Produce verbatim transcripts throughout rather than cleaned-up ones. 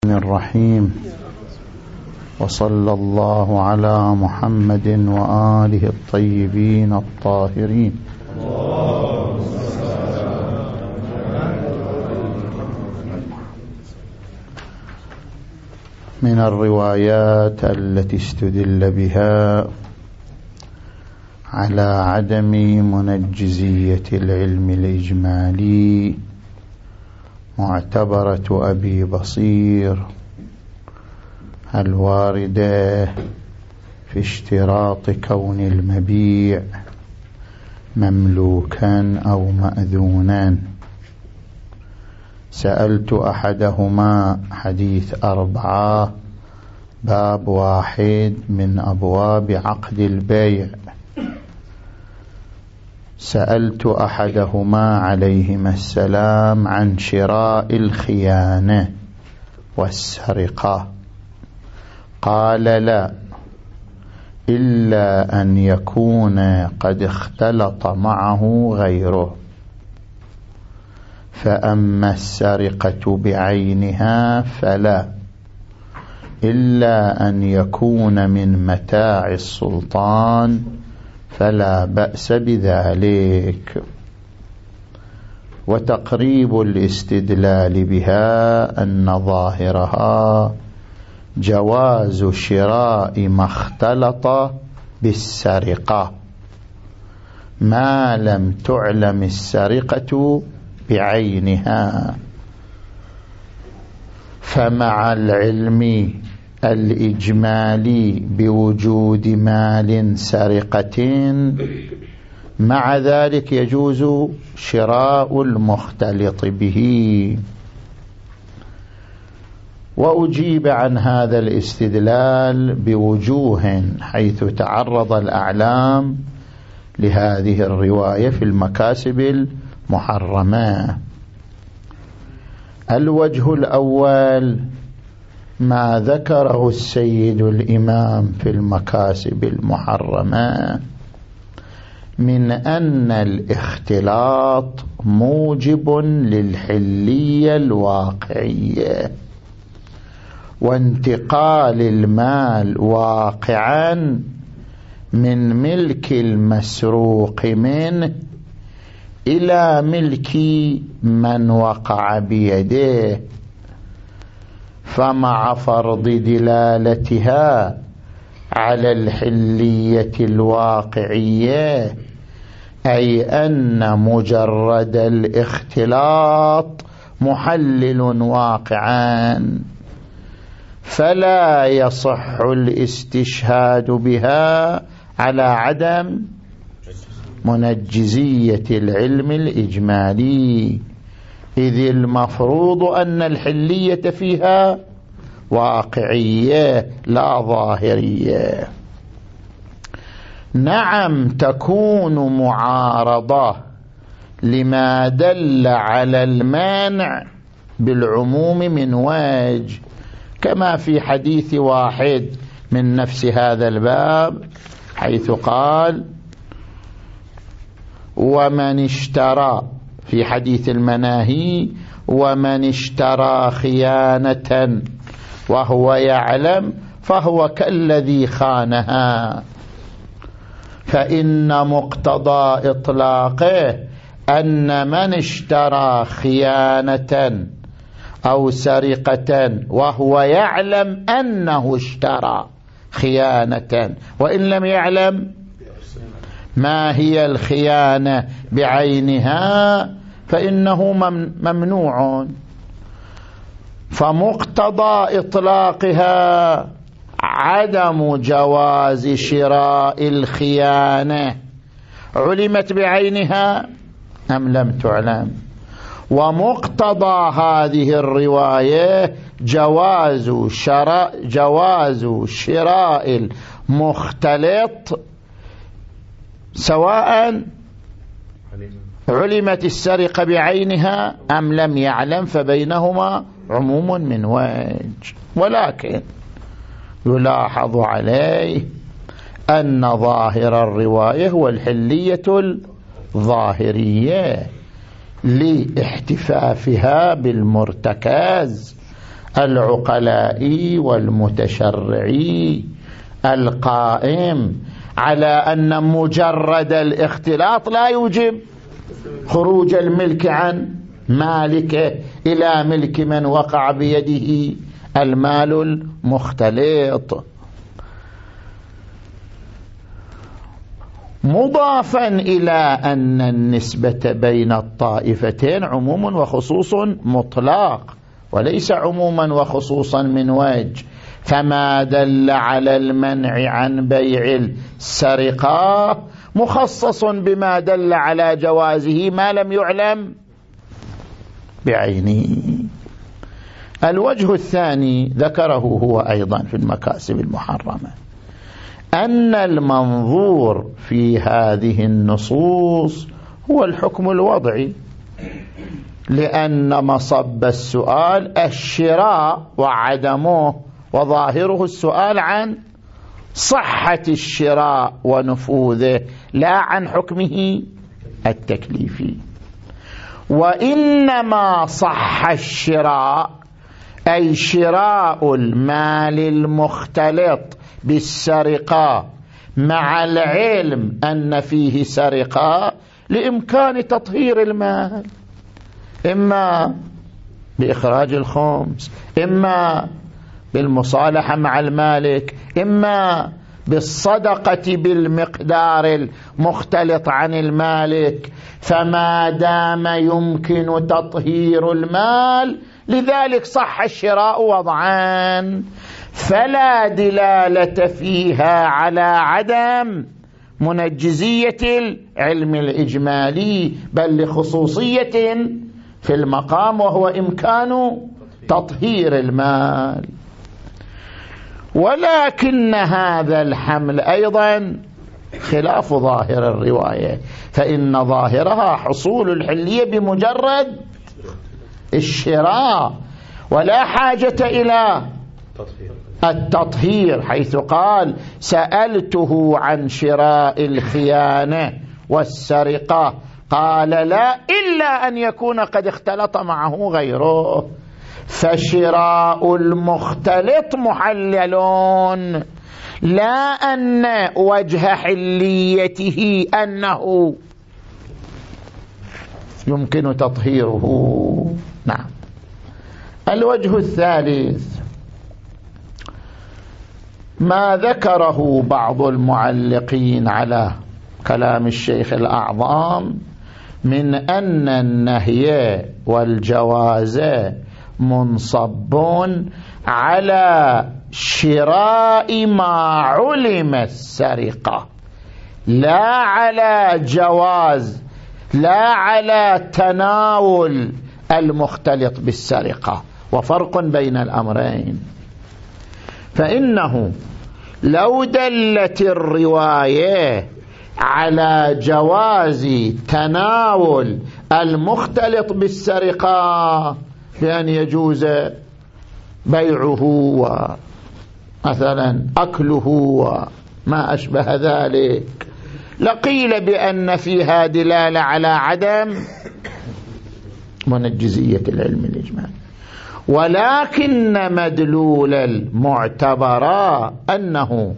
الرحيم. وصلى الله على محمد وآله الطيبين الطاهرين. من الروايات التي استدل بها على عدم منجزية العلم الإجمالي معتبرة أبي بصير الواردة في اشتراط كون المبيع مملوكا أو مأذونا. سألت أحدهما حديث أربعة باب واحد من أبواب عقد البيع. سألت أحدهما عليهما السلام عن شراء الخيانة والسرقة، قال لا، إلا أن يكون قد اختلط معه غيره. فأما السرقة بعينها فلا، إلا أن يكون من متاع السلطان فلا بأس بذلك. وتقريب الاستدلال بها أن ظاهرها جواز شراء ما اختلط بالسرقة ما لم تعلم السرقة بعينها. فمع العلم الإجمالي بوجود مال سرقة، مع ذلك يجوز شراء المختلط به. وأجيب عن هذا الاستدلال بوجوه حيث تعرض الأعلام لهذه الرواية في المكاسب المحرمة. الوجه الأول ما ذكره السيد الإمام في المكاسب المحرمة من أن الاختلاط موجب للحلية الواقعية، وانتقال المال واقعا من ملك المسروق منه إلى ملك من وقع بيده. فمع فرض دلالتها على الحلية الواقعية، أي أن مجرد الاختلاط محلل واقعا، فلا يصح الاستشهاد بها على عدم منجزية العلم الإجمالي، إذ المفروض أن الحلية فيها واقعية لا ظاهرية. نعم تكون معارضة لما دل على المانع بالعموم من وجه، كما في حديث واحد من نفس هذا الباب حيث قال: ومن اشترى، في حديث المناهي، ومن اشترى خيانة وهو يعلم فهو كالذي خانها. فإن مقتضى إطلاقه أن من اشترى خيانة أو سرقة وهو يعلم أنه اشترى خيانة، وإن لم يعلم ما هي الخيانة بعينها فإنه ممنوع. فمقتضى إطلاقها عدم جواز شراء الخيانة، علمت بعينها أم لم تعلم. ومقتضى هذه الرواية جواز شراء جواز شراء المختلط سواء علمت السرقة بعينها أم لم يعلم، فبينهما عموم من وجه. ولكن يلاحظ عليه أن ظاهر الرواية هو الحلية الظاهرية لاحتفافها بالمرتكز العقلاء والمتشرع القائم على أن مجرد الاختلاط لا يوجب خروج الملك عن مالكه إلى ملك من وقع بيده المال المختلط، مضافا إلى أن النسبة بين الطائفتين عموم وخصوص مطلق وليس عموما وخصوصا من وجه، فما دل على المنع عن بيع السرقة مخصص بما دل على جوازه ما لم يعلم بعينه. الوجه الثاني ذكره هو أيضا في المكاسب المحرمة، أن المنظور في هذه النصوص هو الحكم الوضعي، لأن مصب السؤال الشراء وعدمه، وظاهره السؤال عن صحة الشراء ونفوذه لا عن حكمه التكليفي. وإنما صح الشراء أي شراء المال المختلط بالسرقة مع العلم أن فيه سرقة لإمكان تطهير المال، إما بإخراج الخمس، إما بالمصالحة مع المالك، إما بالصدقة بالمقدار المختلط عن المالك، فما دام يمكن تطهير المال لذلك صح الشراء وضعان، فلا دلالة فيها على عدم منجزية العلم الإجمالي بل لخصوصية في المقام وهو إمكان تطهير المال. ولكن هذا الحمل أيضا خلاف ظاهر الرواية، فإن ظاهرها حصول الحلية بمجرد الشراء ولا حاجة إلى التطهير، حيث قال سألته عن شراء الخيانة والسرقة قال لا إلا أن يكون قد اختلط معه غيره، فشراء المختلط محلل، لا أن وجه حليته أنه يمكن تطهيره. نعم. الوجه الثالث ما ذكره بعض المعلقين على كلام الشيخ الأعظم من أن النهي والجواز منصبون على شراء ما علم السرقة، لا على جواز، لا على تناول المختلط بالسرقة، وفرق بين الأمرين. فإنه لو دلت الرواية على جواز تناول المختلط بالسرقة بأن يجوز بيعه ومثلا أكله وما أشبه ذلك، لقيل بأن فيها دلالة على عدم منجزية العلم الإجمالي، ولكن مدلول المعتبر أنه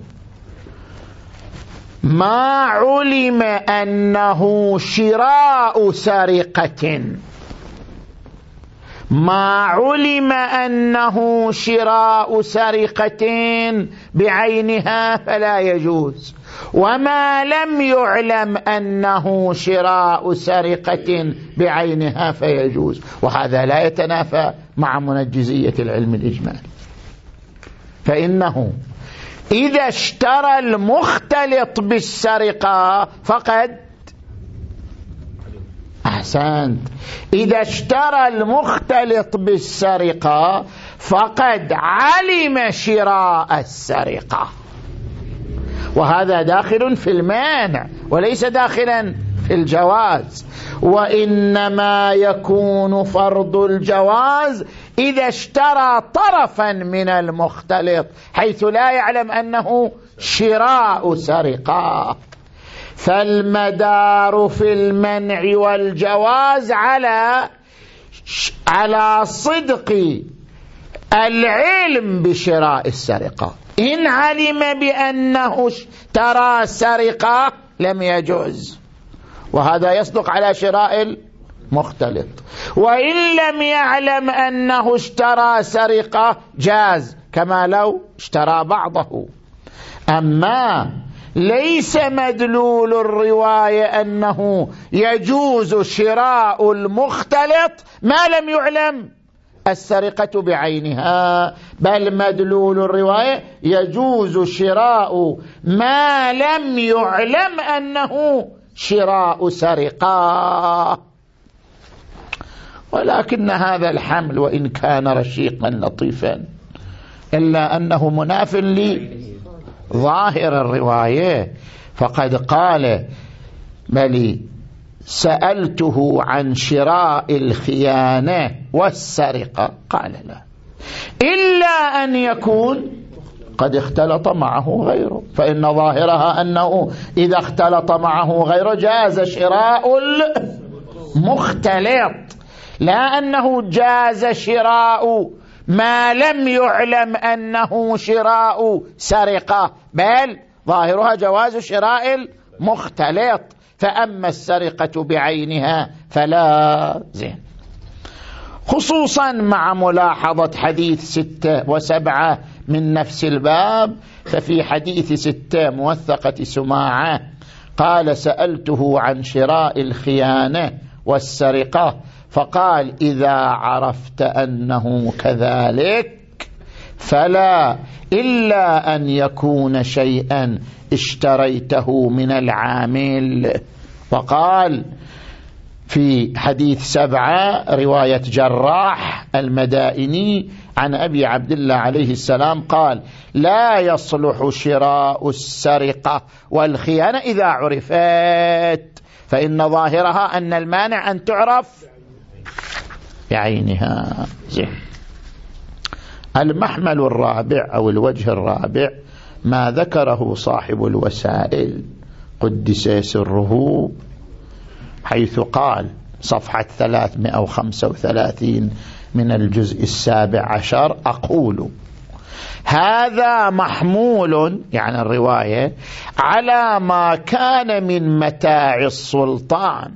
ما علم أنه شراء سرقة، ما علم أنه شراء سرقة بعينها فلا يجوز، وما لم يعلم أنه شراء سرقة بعينها فيجوز، وهذا لا يتنافى مع منجزية العلم الإجمالي. فإنه إذا اشترى المختلط بالسرقة فقد أحسنت إذا اشترى المختلط بالسرقة فقد علم شراء السرقة، وهذا داخل في المانع وليس داخلا في الجواز، وإنما يكون فرض الجواز إذا اشترى طرفا من المختلط حيث لا يعلم أنه شراء سرقة. فالمدار في المنع والجواز على على صدق العلم بشراء السرقة، إن علم بأنه اشترى سرقة لم يجوز، وهذا يصدق على شراء المختلط. وإن لم يعلم أنه اشترى سرقة جاز، كما لو اشترى بعضه. أما ليس مدلول الرواية أنه يجوز شراء المختلط ما لم يعلم السرقة بعينها، بل مدلول الرواية يجوز شراء ما لم يعلم أنه شراء سرقة. ولكن هذا الحمل وإن كان رشيقا لطيفا إلا أنه مناف لظاهر الرواية، فقد قال بل سألته عن شراء الخيانة والسرقة، قال لا، إلا أن يكون قد اختلط معه غيره، فإن ظاهرها أنه إذا اختلط معه غيره جاز شراء المختلط، لا أنه جاز شراء ما لم يعلم أنه شراء سرقة، بل ظاهرها جواز شراء المختلط. فأما السرقة بعينها فلا زين، خصوصا مع ملاحظة حديث ستة وسبعة من نفس الباب. ففي حديث ستة موثقة سماعة قال سألته عن شراء الخيانة والسرقة فقال إذا عرفت أنه كذلك فلا، إلا أن يكون شيئا اشتريته من العامل. وقال في حديث سبعة رواية جراح المدائني عن أبي عبد الله عليه السلام قال لا يصلح شراء السرقة والخيانة إذا عرفت، فإن ظاهرها أن المانع أن تعرف بعينها. زين. المحمل الرابع أو الوجه الرابع ما ذكره صاحب الوسائل قدس سره، حيث قال صفحة ثلاثمائة وخمسة وثلاثين من الجزء السابع عشر: أقول هذا محمول يعني الرواية على ما كان من متاع السلطان،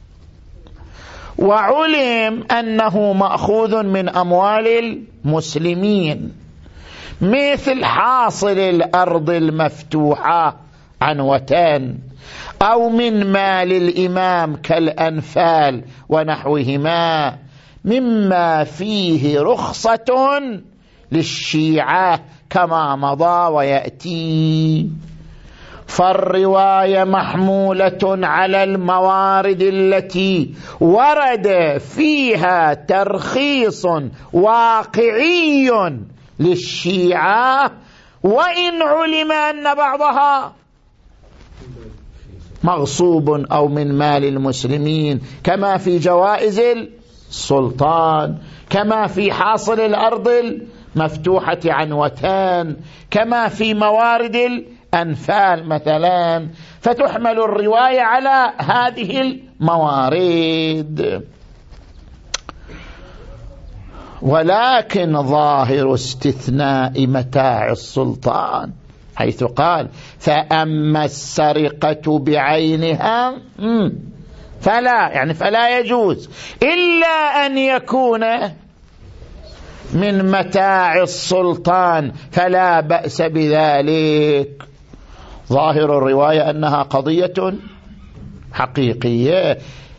وعلم أنه مأخوذ من أموال المسلمين، مثل حاصل الأرض المفتوحة عنوتان، أو من مال الإمام كالأنفال ونحوهما، مما فيه رخصة للشيعة كما مضى ويأتي. فالرواية محمولة على الموارد التي ورد فيها ترخيص واقعي للشيعة، وإن علم أن بعضها مغصوب أو من مال المسلمين، كما في جوائز السلطان، كما في حاصل الأرض المفتوحة عنوتان، كما في موارد الأنفال مثلا، فتحمل الرواية على هذه الموارد. ولكن ظاهر استثناء متاع السلطان حيث قال فأما السرقة بعينها فلا، يعني فلا يجوز إلا أن يكون من متاع السلطان فلا بأس بذلك. ظاهر الرواية أنها قضية حقيقية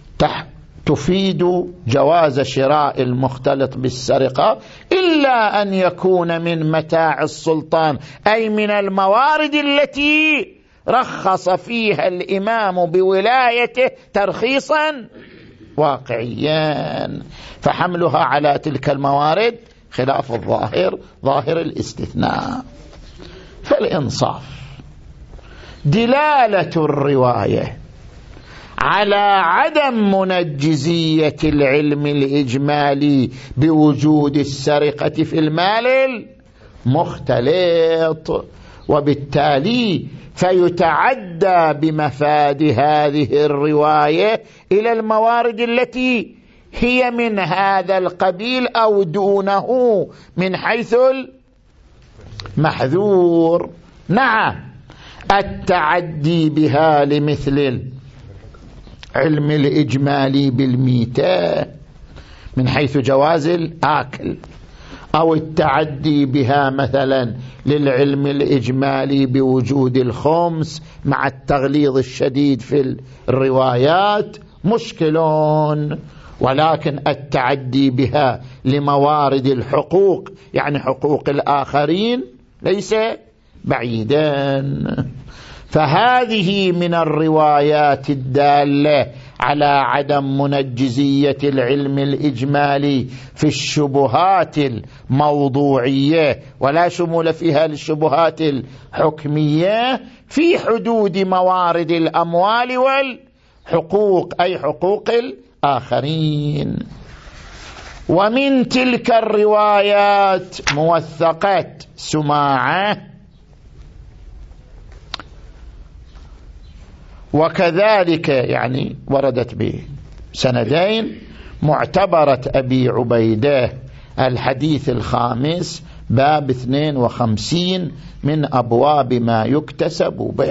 تفيد جواز شراء المختلط بالسرقة، إلا أن يكون من متاع السلطان، أي من الموارد التي رخص فيها الإمام بولايته ترخيصا واقعيا، فحملها على تلك الموارد خلاف الظاهر، ظاهر الاستثناء. فالإنصاف دلالة الرواية على عدم منجزية العلم الإجمالي بوجود السرقة في المال المختلط، وبالتالي فيتعدى بمفاد هذه الرواية إلى الموارد التي هي من هذا القبيل أو دونه من حيث المحذور. نعم، التعدي بها لمثل العلم الإجمالي بالميتة من حيث جواز الآكل، أو التعدي بها مثلا للعلم الإجمالي بوجود الخمس مع التغليظ الشديد في الروايات مشكلون. ولكن التعدي بها لموارد الحقوق يعني حقوق الآخرين ليس بعيدا. فهذه من الروايات الدالة على عدم منجزية العلم الإجمالي في الشبهات الموضوعية، ولا شمول فيها للشبهات الحكمية في حدود موارد الأموال والحقوق أي حقوق الآخرين. ومن تلك الروايات موثقة سماعة، وكذلك يعني وردت بسندين معتبرة أبي عبيدة الحديث الخامس باب اثنين وخمسين من أبواب ما يكتسب به،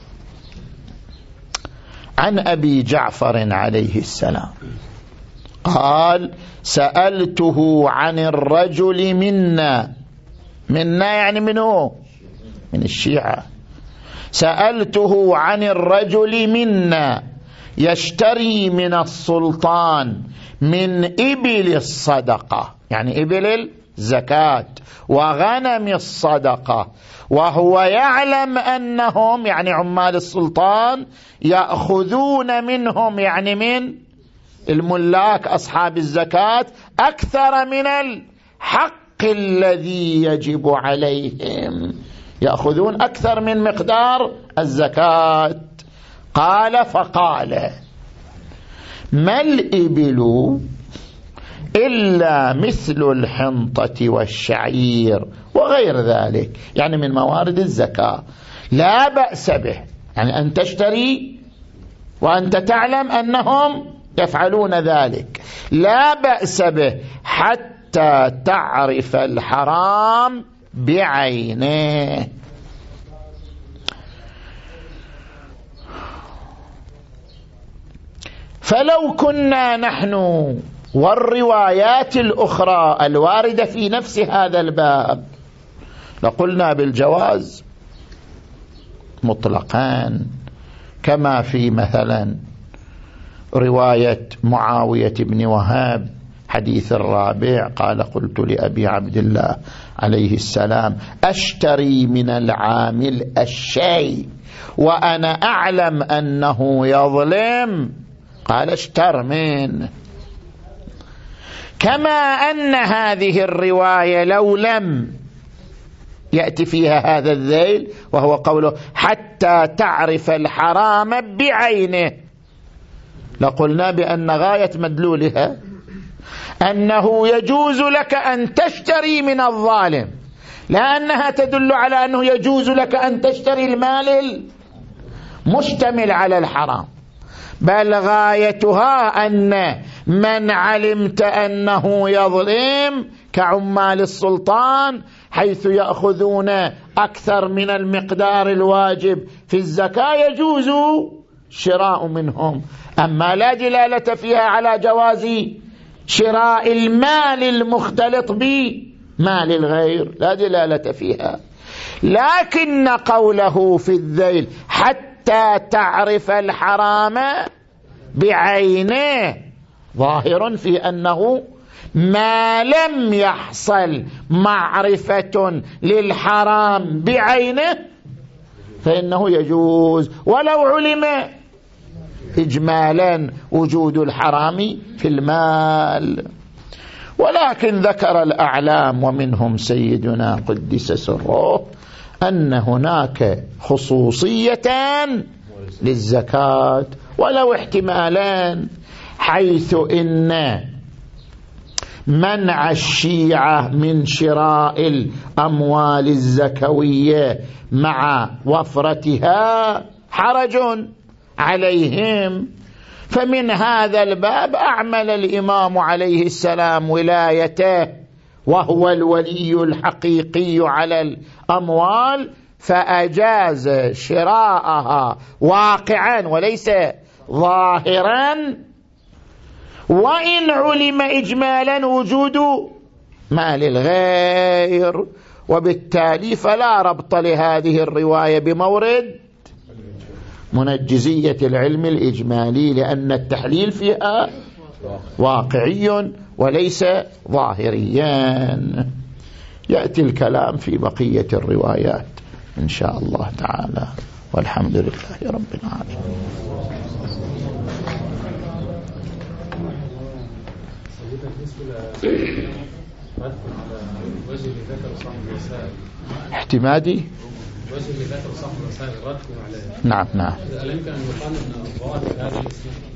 عن أبي جعفر عليه السلام قال: سألته عن الرجل منا، منا يعني منه من الشيعة، سألته عن الرجل منا يشتري من السلطان من إبل الصدقة يعني إبل الزكاة وغنم الصدقة، وهو يعلم أنهم يعني عمال السلطان يأخذون منهم يعني من الملاك أصحاب الزكاة أكثر من الحق الذي يجب عليهم، يأخذون أكثر من مقدار الزكاة. قال: فقال: ما الإبل إلا مثل الحنطة والشعير وغير ذلك، يعني من موارد الزكاة، لا بأس به، يعني أن تشتري وأنت تعلم أنهم يفعلون ذلك، لا بأس به حتى تعرف الحرام بعينه. فلو كنا نحن والروايات الأخرى الواردة في نفس هذا الباب لقلنا بالجواز مطلقا، كما في مثلا رواية معاوية بن وهاب حديث الرابع قال: قلت لأبي عبد الله عليه السلام: أشتري من العامل الشيء وأنا أعلم أنه يظلم، قال: اشتر منه. كما أن هذه الرواية لو لم يأتي فيها هذا الذيل وهو قوله حتى تعرف الحرام بعينه، لقلنا بأن غاية مدلولها أنه يجوز لك أن تشتري من الظالم، لا أنها تدل على أنه يجوز لك أن تشتري المال المشتمل على الحرام، بل غايتها أن من علمت أنه يظلم كعمال السلطان حيث يأخذون أكثر من المقدار الواجب في الزكاة يجوز شراء منهم. أما لا دلالة فيها على جواز شراء المال المختلط بمال الغير، لا دلالة فيها. لكن قوله في الذيل حتى تعرف الحرام بعينه ظاهر في أنه ما لم يحصل معرفة للحرام بعينه فإنه يجوز ولو علم إجمالا وجود الحرام في المال. ولكن ذكر الأعلام ومنهم سيدنا قدس سره أن هناك خصوصية للزكاة ولو احتمالان، حيث إن منع الشيعة من شراء الأموال الزكوية مع وفرتها حرج عليهم، فمن هذا الباب أعمل الإمام عليه السلام ولايته وهو الولي الحقيقي على الأموال، فأجاز شراءها واقعا وليس ظاهرا، وإن علم إجمالا وجود مال الغير، وبالتالي فلا ربط لهذه الرواية بمورد منجزية العلم الإجمالي، لأن التحليل فيها واقعي وليس ظاهريا. يأتي الكلام في بقية الروايات إن شاء الله تعالى، والحمد لله رب العالمين. احتمادي وجه اللي ذكر صاحب الرسائل ردكم عليه. نعم نعم. هل يمكن أن يقال أن الضوابط هذه